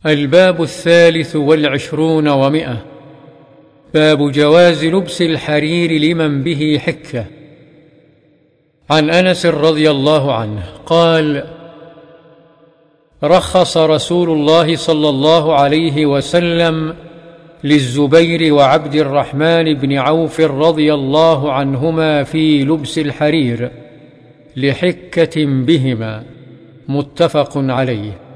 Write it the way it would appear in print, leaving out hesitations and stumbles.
الباب 23 و100. باب جواز لبس الحرير لمن به حكة. عن أنس رضي الله عنه قال: رخص رسول الله صلى الله عليه وسلم للزبير وعبد الرحمن بن عوف رضي الله عنهما في لبس الحرير لحكة بهما، متفق عليه.